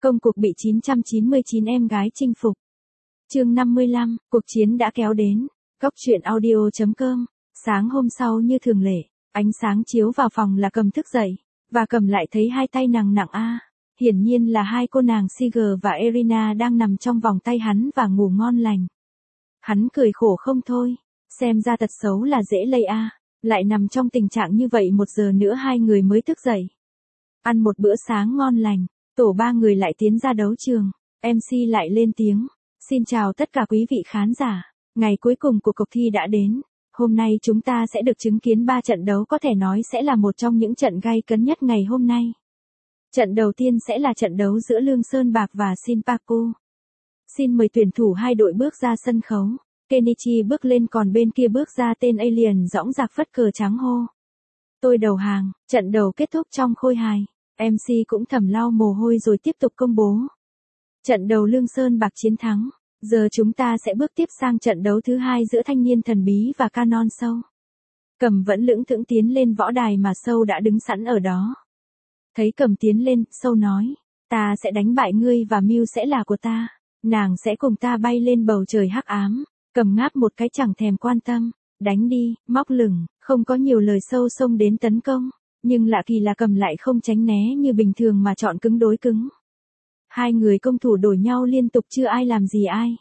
Công cuộc bị 999 em gái chinh phục. Chương 55, cuộc chiến đã kéo đến. Góc truyện audio.com. Sáng hôm sau như thường lệ, ánh sáng chiếu vào phòng là Cầm thức dậy, và Cầm lại thấy hai tay nàng nặng hiển nhiên là hai cô nàng Siger và Irina đang nằm trong vòng tay hắn và ngủ ngon lành. Hắn cười khổ không thôi, xem ra tật xấu là dễ lây lại nằm trong tình trạng như vậy 1 giờ nữa hai người mới thức dậy. Ăn một bữa sáng ngon lành, tổ 3 người lại tiến ra đấu trường, MC lại lên tiếng. Xin chào tất cả quý vị khán giả, ngày cuối cùng của cuộc thi đã đến. Hôm nay chúng ta sẽ được chứng kiến 3 trận đấu có thể nói sẽ là một trong những trận gay cấn nhất ngày hôm nay. Trận đầu tiên sẽ là trận đấu giữa Lương Sơn Bạc và Sinpaku. Xin mời tuyển thủ hai đội bước ra sân khấu. Kenichi bước lên còn bên kia bước ra tên Alien dõng dạc phất cờ trắng hô. Tôi đầu hàng, trận đầu kết thúc trong khôi hài. MC cũng thầm lau mồ hôi rồi tiếp tục công bố. Trận đầu Lương Sơn Bạc chiến thắng. Giờ chúng ta sẽ bước tiếp sang trận đấu thứ 2 giữa Thanh Niên Thần Bí và Canon Show. Cầm vẫn lững thững tiến lên võ đài mà Show đã đứng sẵn ở đó. Thấy Cầm tiến lên, Show nói, ta sẽ đánh bại ngươi và Mew sẽ là của ta. Nàng sẽ cùng ta bay lên bầu trời hắc ám. Cầm ngáp một cái chẳng thèm quan tâm. Đánh đi, móc lửng, không có nhiều lời. Show xông đến tấn công. Nhưng lạ kỳ là Cầm lại không tránh né như bình thường mà chọn cứng đối cứng. Hai người công thủ đổi nhau liên tục chưa ai làm gì ai.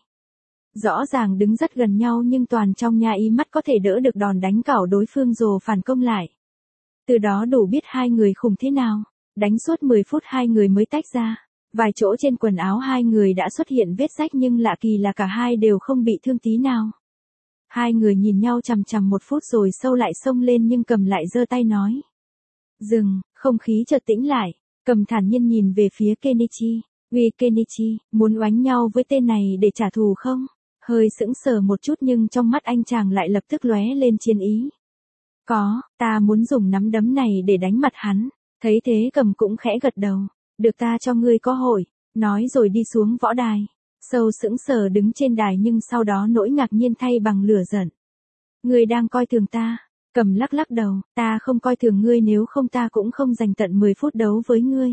Rõ ràng đứng rất gần nhau nhưng toàn trong nhà ý mắt có thể đỡ được đòn đánh cảo đối phương rồi phản công lại. Từ đó đủ biết hai người khủng thế nào. Đánh suốt 10 phút hai người mới tách ra. Vài chỗ trên quần áo hai người đã xuất hiện vết rách nhưng lạ kỳ là cả hai đều không bị thương tí nào. Hai người nhìn nhau chằm chằm 1 phút rồi Show lại xông lên nhưng Cầm lại giơ tay nói. Dừng, không khí chợt tĩnh lại. Cầm thản nhiên nhìn về phía Kenichi. Uy Kenichi, muốn oánh nhau với tên này để trả thù không? Hơi sững sờ một chút nhưng trong mắt anh chàng lại lập tức lóe lên chiến ý. Có, ta muốn dùng nắm đấm này để đánh mặt hắn. Thấy thế Cầm cũng khẽ gật đầu. Được, ta cho ngươi có hội. Nói rồi đi xuống võ đài. Show sững sờ đứng trên đài nhưng sau đó nỗi ngạc nhiên thay bằng lửa giận. Ngươi đang coi thường ta. Cầm lắc lắc đầu, ta không coi thường ngươi, nếu không ta cũng không dành tận 10 phút đấu với ngươi.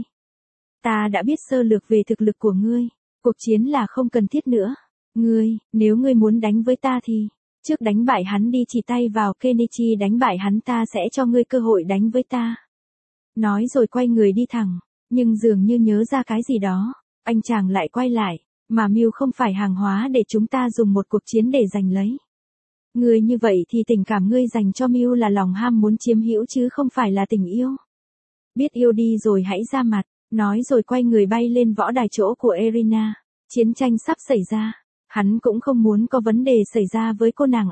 Ta đã biết sơ lược về thực lực của ngươi. Cuộc chiến là không cần thiết nữa. Nếu ngươi muốn đánh với ta thì, trước đánh bại hắn đi, chỉ tay vào Kenichi, đánh bại hắn ta sẽ cho ngươi cơ hội đánh với ta. Nói rồi quay người đi thẳng, nhưng dường như nhớ ra cái gì đó, anh chàng lại quay lại, mà Mew không phải hàng hóa để chúng ta dùng một cuộc chiến để giành lấy. Ngươi như vậy thì tình cảm ngươi dành cho Mew là lòng ham muốn chiếm hữu chứ không phải là tình yêu. Biết yêu đi rồi hãy ra mặt. Nói rồi quay người bay lên võ đài chỗ của Irina. Chiến tranh sắp xảy ra. Hắn cũng không muốn có vấn đề xảy ra với cô nàng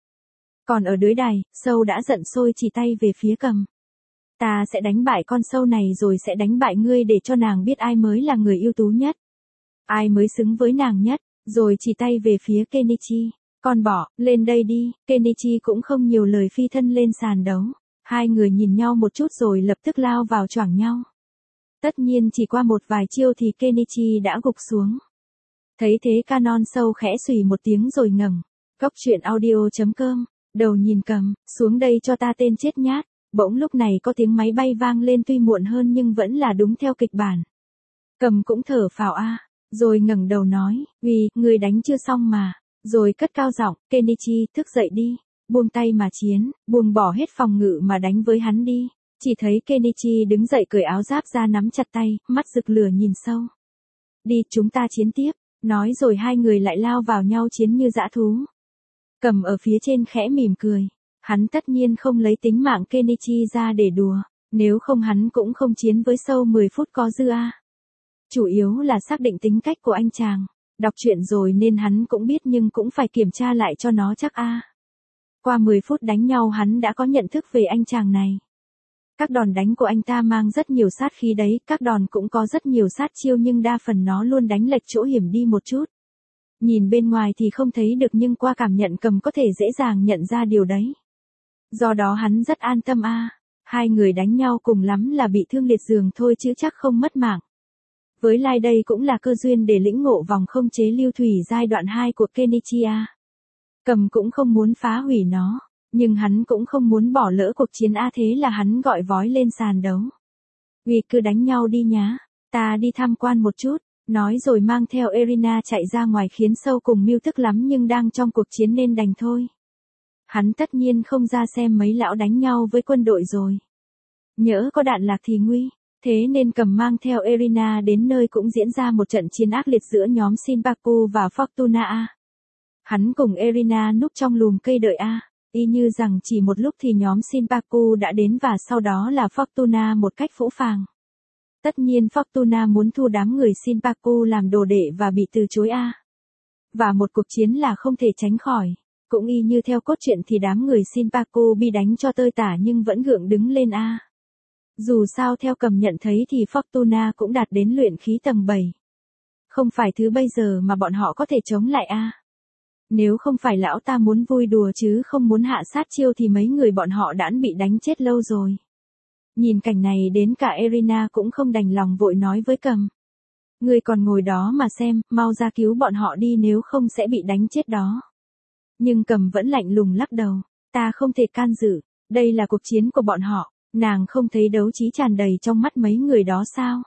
Còn ở dưới đài, Show đã giận sôi chỉ tay về phía Cầm. Ta sẽ đánh bại con Show này rồi sẽ đánh bại ngươi để cho nàng biết ai mới là người ưu tú nhất. Ai mới xứng với nàng nhất. Rồi chỉ tay về phía Kenichi. Con bỏ, lên đây đi. Kenichi cũng không nhiều lời phi thân lên sàn đấu. Hai người nhìn nhau một chút rồi lập tức lao vào choảng nhau. Tất nhiên chỉ qua một vài chiêu thì Kenichi đã gục xuống. Thấy thế Canon Show khẽ xùy một tiếng rồi ngẩng. Góc truyện audio.com. Đầu nhìn Cầm, xuống đây cho ta tên chết nhát. Bỗng lúc này có tiếng máy bay vang lên, tuy muộn hơn nhưng vẫn là đúng theo kịch bản. Cầm cũng thở phào rồi ngẩng đầu nói, vì, người đánh chưa xong mà. Rồi cất cao giọng, Kenichi, thức dậy đi. Buông tay mà chiến, buông bỏ hết phòng ngự mà đánh với hắn đi. Chỉ thấy Kenichi đứng dậy cởi áo giáp ra nắm chặt tay, mắt rực lửa nhìn Show. Đi, chúng ta chiến tiếp. Nói rồi hai người lại lao vào nhau chiến như dã thú. Cầm ở phía trên khẽ mỉm cười. Hắn tất nhiên không lấy tính mạng Kenichi ra để đùa. Nếu không hắn cũng không chiến với Show 10 phút có dư Chủ yếu là xác định tính cách của anh chàng. Đọc truyện rồi nên hắn cũng biết nhưng cũng phải kiểm tra lại cho nó chắc Qua 10 phút đánh nhau hắn đã có nhận thức về anh chàng này. Các đòn đánh của anh ta mang rất nhiều sát khí đấy, các đòn cũng có rất nhiều sát chiêu nhưng đa phần nó luôn đánh lệch chỗ hiểm đi một chút. Nhìn bên ngoài thì không thấy được nhưng qua cảm nhận Cầm có thể dễ dàng nhận ra điều đấy. Do đó hắn rất an tâm Hai người đánh nhau cùng lắm là bị thương liệt giường thôi chứ chắc không mất mạng. Với lại đây cũng là cơ duyên để lĩnh ngộ vòng không chế lưu thủy giai đoạn 2 của Kenichi Cầm cũng không muốn phá hủy nó. Nhưng hắn cũng không muốn bỏ lỡ cuộc chiến thế là hắn gọi vói lên sàn đấu. Vì cứ đánh nhau đi nhá. Ta đi tham quan một chút. Nói rồi mang theo Irina chạy ra ngoài khiến Sâu cùng Mưu tức lắm nhưng đang trong cuộc chiến nên đành thôi. Hắn tất nhiên không ra xem mấy lão đánh nhau với quân đội rồi. Nhỡ có đạn lạc thì nguy, thế nên Cầm mang theo Irina đến nơi cũng diễn ra một trận chiến ác liệt giữa nhóm Shinpaku và Fortuna A. Hắn cùng Irina núp trong lùm cây đợi A, y như rằng chỉ một lúc thì nhóm Shinpaku đã đến và sau đó là Fortuna một cách phũ phàng. Tất nhiên Fortuna muốn thu đám người Shinpaku làm đồ đệ và bị từ chối A. Và một cuộc chiến là không thể tránh khỏi. Cũng y như theo cốt truyện thì đám người Shinpaku bị đánh cho tơi tả nhưng vẫn gượng đứng lên A. Dù sao theo Cầm nhận thấy thì Fortuna cũng đạt đến luyện khí tầng 7. Không phải thứ bây giờ mà bọn họ có thể chống lại A. Nếu không phải lão ta muốn vui đùa chứ không muốn hạ sát chiêu thì mấy người bọn họ đã bị đánh chết lâu rồi. Nhìn cảnh này đến cả Irina cũng không đành lòng vội nói với Cầm. Ngươi còn ngồi đó mà xem, mau ra cứu bọn họ đi nếu không sẽ bị đánh chết đó. Nhưng Cầm vẫn lạnh lùng lắc đầu, ta không thể can dự, đây là cuộc chiến của bọn họ, nàng không thấy đấu trí tràn đầy trong mắt mấy người đó sao?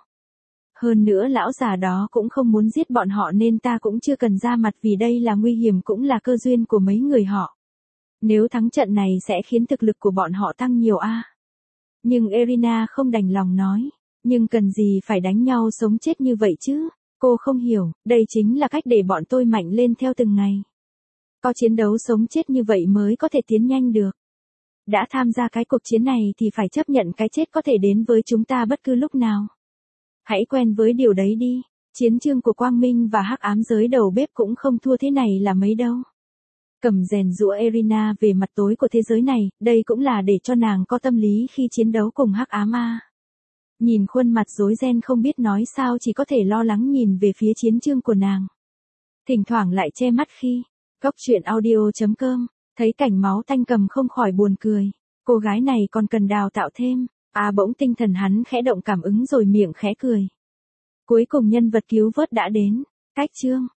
Hơn nữa lão già đó cũng không muốn giết bọn họ nên ta cũng chưa cần ra mặt vì đây là nguy hiểm cũng là cơ duyên của mấy người họ. Nếu thắng trận này sẽ khiến thực lực của bọn họ tăng nhiều A. Nhưng Irina không đành lòng nói, nhưng cần gì phải đánh nhau sống chết như vậy chứ? Cô không hiểu, đây chính là cách để bọn tôi mạnh lên theo từng ngày. Có chiến đấu sống chết như vậy mới có thể tiến nhanh được. Đã tham gia cái cuộc chiến này thì phải chấp nhận cái chết có thể đến với chúng ta bất cứ lúc nào. Hãy quen với điều đấy đi, chiến chương của Quang Minh và Hắc Ám giới đầu bếp cũng không thua thế này là mấy đâu. Cầm rèn giũa Irina về mặt tối của thế giới này, đây cũng là để cho nàng có tâm lý khi chiến đấu cùng Hắc Ám A. Nhìn khuôn mặt rối ren không biết nói sao chỉ có thể lo lắng nhìn về phía chiến chương của nàng. Thỉnh thoảng lại che mắt khi, Góc truyện audio.com, thấy cảnh máu tanh Cầm không khỏi buồn cười. Cô gái này còn cần đào tạo thêm. Bỗng tinh thần hắn khẽ động cảm ứng rồi miệng khẽ cười. Cuối cùng nhân vật cứu vớt đã đến. Cách chương